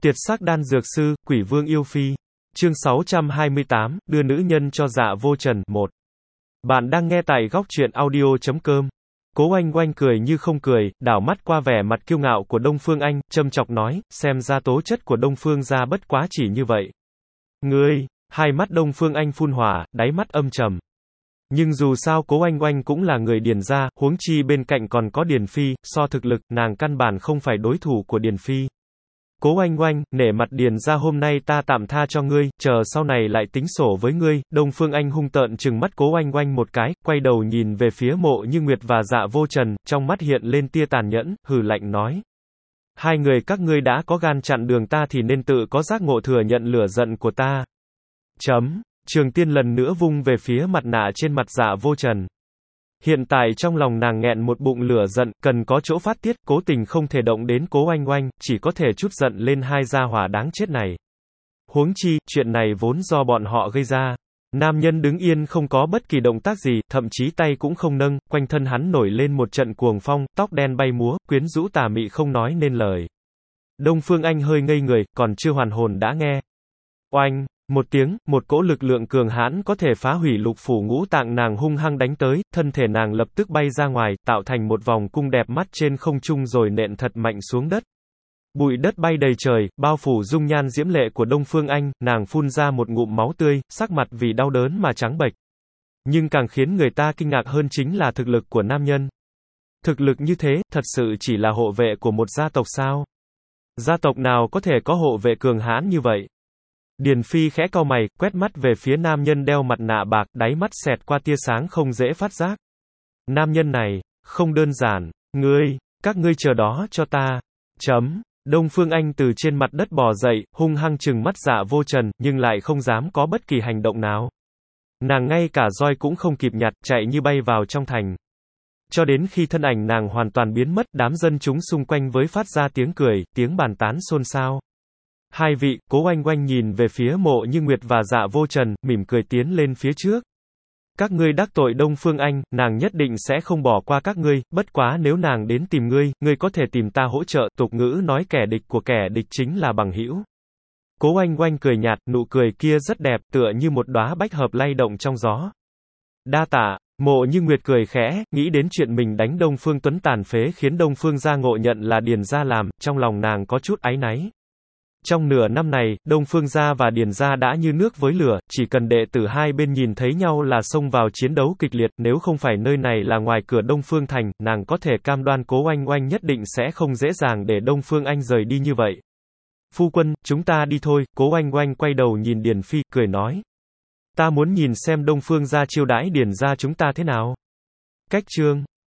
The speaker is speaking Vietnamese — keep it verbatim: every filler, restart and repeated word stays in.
Tiệt sắc đan dược sư, quỷ vương yêu phi. Chương sáu trăm hai mươi tám, đưa nữ nhân cho Dạ Vô Trần, một. Bạn đang nghe tại góc truyện audio chấm com. Cố Oanh Oanh cười như không cười, đảo mắt qua vẻ mặt kiêu ngạo của Đông Phương Anh, châm chọc nói, xem ra tố chất của Đông Phương gia bất quá chỉ như vậy. Ngươi, hai mắt Đông Phương Anh phun hỏa, đáy mắt âm trầm. Nhưng dù sao Cố Oanh Oanh cũng là người Điền gia, huống chi bên cạnh còn có Điền Phi, so thực lực, nàng căn bản không phải đối thủ của Điền Phi. Cố Oanh Oanh, nể mặt Điền gia hôm nay ta tạm tha cho ngươi, chờ sau này lại tính sổ với ngươi. Đông Phương Anh hung tợn trừng mắt Cố Oanh Oanh một cái, quay đầu nhìn về phía Mộ Như Nguyệt và Dạ Vô Trần, trong mắt hiện lên tia tàn nhẫn, hừ lạnh nói. Hai người các ngươi đã có gan chặn đường ta thì nên tự có giác ngộ thừa nhận lửa giận của ta. Chấm. Trường Tiên lần nữa vung về phía mặt nạ trên mặt Dạ Vô Trần. Hiện tại trong lòng nàng nghẹn một bụng lửa giận, cần có chỗ phát tiết, cố tình không thể động đến Cố Oanh Oanh, chỉ có thể trút giận lên hai gia hỏa đáng chết này. Huống chi, chuyện này vốn do bọn họ gây ra. Nam nhân đứng yên không có bất kỳ động tác gì, thậm chí tay cũng không nâng, quanh thân hắn nổi lên một trận cuồng phong, tóc đen bay múa, quyến rũ tà mị không nói nên lời. Đông Phương Anh hơi ngây người, còn chưa hoàn hồn đã nghe. Oanh! Một tiếng, một cỗ lực lượng cường hãn có thể phá hủy lục phủ ngũ tạng nàng hung hăng đánh tới, thân thể nàng lập tức bay ra ngoài, tạo thành một vòng cung đẹp mắt trên không trung rồi nện thật mạnh xuống đất. Bụi đất bay đầy trời, bao phủ dung nhan diễm lệ của Đông Phương Anh, nàng phun ra một ngụm máu tươi, sắc mặt vì đau đớn mà trắng bệch. Nhưng càng khiến người ta kinh ngạc hơn chính là thực lực của nam nhân. Thực lực như thế, thật sự chỉ là hộ vệ của một gia tộc sao? Gia tộc nào có thể có hộ vệ cường hãn như vậy? Điền Phi khẽ cau mày, quét mắt về phía nam nhân đeo mặt nạ bạc, đáy mắt xẹt qua tia sáng không dễ phát giác. Nam nhân này, không đơn giản, ngươi, các ngươi chờ đó cho ta. Chấm. Đông Phương Anh từ trên mặt đất bò dậy, hung hăng trừng mắt Dạ Vô Trần, nhưng lại không dám có bất kỳ hành động nào. Nàng ngay cả roi cũng không kịp nhặt, chạy như bay vào trong thành. Cho đến khi thân ảnh nàng hoàn toàn biến mất, đám dân chúng xung quanh với phát ra tiếng cười, tiếng bàn tán xôn xao. Hai vị, Cố Oanh Oanh nhìn về phía Mộ Như Nguyệt và Dạ Vô Trần, mỉm cười tiến lên phía trước. Các ngươi đắc tội Đông Phương Anh, nàng nhất định sẽ không bỏ qua các ngươi, bất quá nếu nàng đến tìm ngươi, ngươi có thể tìm ta hỗ trợ, tục ngữ nói kẻ địch của kẻ địch chính là bằng hữu. Cố Oanh Oanh cười nhạt, nụ cười kia rất đẹp, tựa như một đóa bách hợp lay động trong gió. Đa tạ. Mộ Như Nguyệt cười khẽ, nghĩ đến chuyện mình đánh Đông Phương Tuấn tàn phế khiến Đông Phương gia ngộ nhận là Điền gia làm, trong lòng nàng có chút áy náy. Trong nửa năm này, Đông Phương gia và Điền gia đã như nước với lửa, chỉ cần đệ tử hai bên nhìn thấy nhau là xông vào chiến đấu kịch liệt, nếu không phải nơi này là ngoài cửa Đông Phương thành, nàng có thể cam đoan Cố Oanh Oanh nhất định sẽ không dễ dàng để Đông Phương Anh rời đi như vậy. Phu quân, chúng ta đi thôi. Cố Oanh Oanh quay đầu nhìn Điền Phi, cười nói. Ta muốn nhìn xem Đông Phương gia chiêu đãi Điền gia chúng ta thế nào. Cách chương